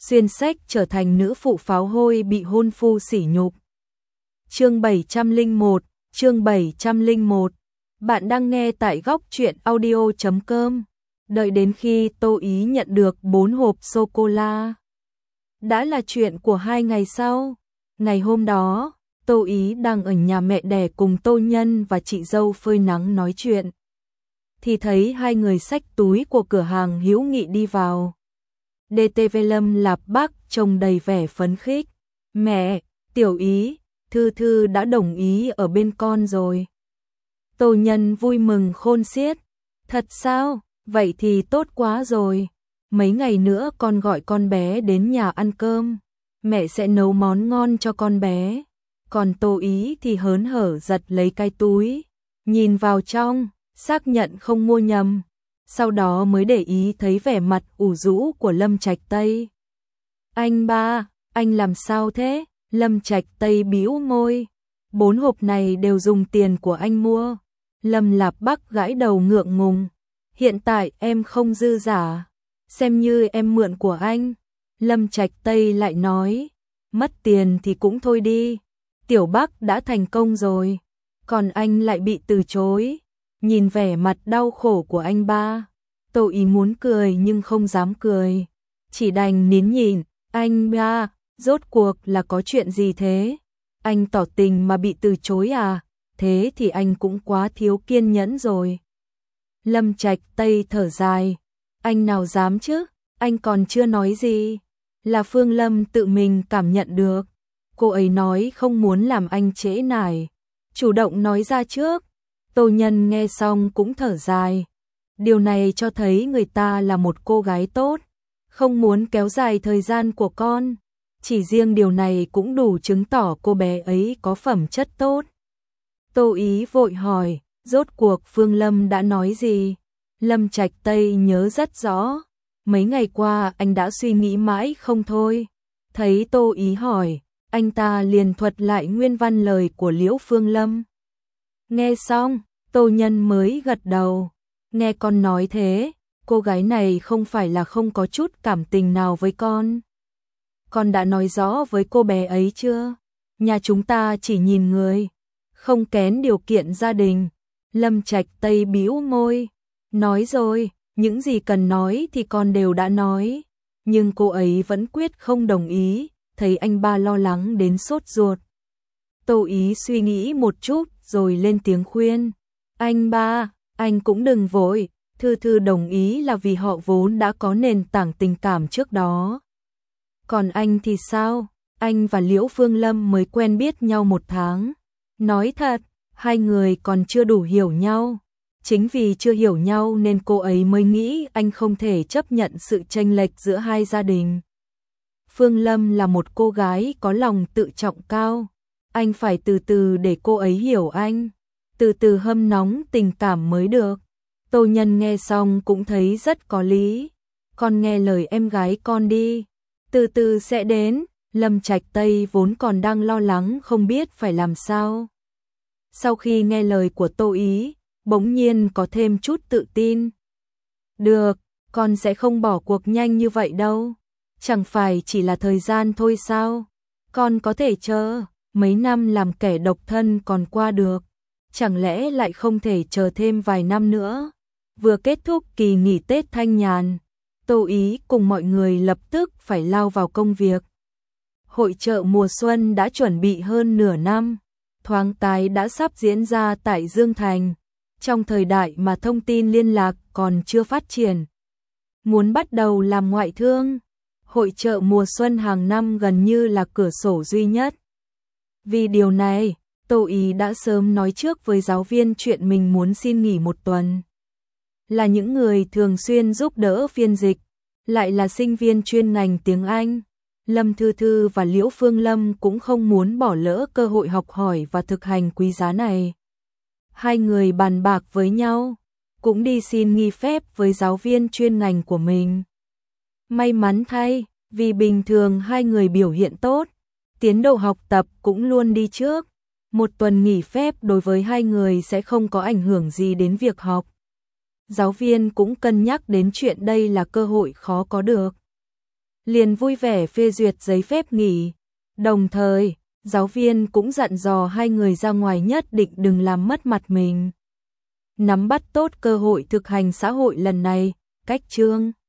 xuyên sách trở thành nữ phụ pháo hôi bị hôn phu sỉ nhục. Chương 701, chương 701. Bạn đang nghe tại góc truyện audio.com. Đợi đến khi Tô Ý nhận được 4 hộp sô-cô-la. Đã là chuyện của 2 ngày sau. Ngày hôm đó, Tô Ý đang ở nhà mẹ đẻ cùng Tô Nhân và chị dâu phơi nắng nói chuyện. Thì thấy hai người xách túi của cửa hàng hữu nghị đi vào. DTV Lâm Lạp Bắc trông đầy vẻ phấn khích. Mẹ, Tiểu Ý, Thư Thư đã đồng ý ở bên con rồi. Tô Nhân vui mừng khôn xiết. Thật sao? Vậy thì tốt quá rồi. Mấy ngày nữa con gọi con bé đến nhà ăn cơm. Mẹ sẽ nấu món ngon cho con bé. Còn Tô Ý thì hớn hở giật lấy cái túi. Nhìn vào trong, xác nhận không mua nhầm. Sau đó mới để ý thấy vẻ mặt ủ rũ của Lâm Trạch Tây. Anh ba, anh làm sao thế? Lâm Trạch Tây bĩu môi. 4 hộp này đều dùng tiền của anh mua. Lâm Lạp Bắc gãi đầu ngượng ngùng. Hiện tại em không dư giả. Xem như em mượn của anh. Lâm Trạch Tây lại nói. Mất tiền thì cũng thôi đi. Tiểu Bắc đã thành công rồi. Còn anh lại bị từ chối. Nhìn vẻ mặt đau khổ của anh ba. Tô Ý muốn cười nhưng không dám cười. Chỉ đành nín nhịn. Anh ba, rốt cuộc là có chuyện gì thế? Anh tỏ tình mà bị từ chối à? Thế thì anh cũng quá thiếu kiên nhẫn rồi. Lâm Trạch Tây thở dài. Anh nào dám chứ? Anh còn chưa nói gì. Là Phương Lâm tự mình cảm nhận được. Cô ấy nói không muốn làm anh trễ nải. Chủ động nói ra trước. Tô Nhân nghe xong cũng thở dài. Điều này cho thấy người ta là một cô gái tốt. Không muốn kéo dài thời gian của con. Chỉ riêng điều này cũng đủ chứng tỏ cô bé ấy có phẩm chất tốt. Tô Ý vội hỏi, rốt cuộc Phương Lâm đã nói gì? Lâm Trạch Tây nhớ rất rõ. Mấy ngày qua anh đã suy nghĩ mãi không thôi. Thấy Tô Ý hỏi, anh ta liền thuật lại nguyên văn lời của Liễu Phương Lâm. Nghe xong, Tô Nhân mới gật đầu. Nghe con nói thế, cô gái này không phải là không có chút cảm tình nào với con. Con đã nói rõ với cô bé ấy chưa? Nhà chúng ta chỉ nhìn người, không kén điều kiện gia đình. Lâm Trạch Tây bĩu môi. Nói rồi, những gì cần nói thì con đều đã nói. Nhưng cô ấy vẫn quyết không đồng ý, thấy anh ba lo lắng đến sốt ruột. Tô Ý suy nghĩ một chút rồi lên tiếng khuyên. Anh ba, anh cũng đừng vội. Thư Thư đồng ý là vì họ vốn đã có nền tảng tình cảm trước đó. Còn anh thì sao? Anh và Liễu Phương Lâm mới quen biết nhau 1 tháng. Nói thật, hai người còn chưa đủ hiểu nhau. Chính vì chưa hiểu nhau nên cô ấy mới nghĩ anh không thể chấp nhận sự chênh lệch giữa hai gia đình. Phương Lâm là một cô gái có lòng tự trọng cao. Anh phải từ từ để cô ấy hiểu anh. Từ từ hâm nóng tình cảm mới được. Tô Nhân nghe xong cũng thấy rất có lý. Con nghe lời em gái con đi. Từ từ sẽ đến. Lâm Trạch Tây vốn còn đang lo lắng không biết phải làm sao. Sau khi nghe lời của Tô Ý, bỗng nhiên có thêm chút tự tin. Được, con sẽ không bỏ cuộc nhanh như vậy đâu. Chẳng phải chỉ là thời gian thôi sao? Con có thể chờ, mấy năm làm kẻ độc thân còn qua được. Chẳng lẽ lại không thể chờ thêm vài năm nữa? Vừa kết thúc kỳ nghỉ Tết thanh nhàn, Tô Ý cùng mọi người lập tức phải lao vào công việc. Hội chợ mùa xuân đã chuẩn bị hơn nửa năm, thoáng cái đã sắp diễn ra tại Dương Thành. Trong thời đại mà thông tin liên lạc còn chưa phát triển, muốn bắt đầu làm ngoại thương, hội chợ mùa xuân hàng năm gần như là cửa sổ duy nhất. Vì điều này, Tô Ý đã sớm nói trước với giáo viên chuyện mình muốn xin nghỉ 1 tuần. Là những người thường xuyên giúp đỡ phiên dịch, lại là sinh viên chuyên ngành tiếng Anh. Lâm Thư Thư và Liễu Phương Lâm cũng không muốn bỏ lỡ cơ hội học hỏi và thực hành quý giá này. Hai người bàn bạc với nhau, cũng đi xin nghỉ phép với giáo viên chuyên ngành của mình. May mắn thay, vì bình thường hai người biểu hiện tốt, tiến độ học tập cũng luôn đi trước. 1 tuần nghỉ phép đối với hai người sẽ không có ảnh hưởng gì đến việc học. Giáo viên cũng cân nhắc đến chuyện đây là cơ hội khó có được. liền vui vẻ phê duyệt giấy phép nghỉ. Đồng thời, giáo viên cũng dặn dò hai người ra ngoài nhất định đừng làm mất mặt mình. Nắm bắt tốt cơ hội thực hành xã hội lần này, cách chương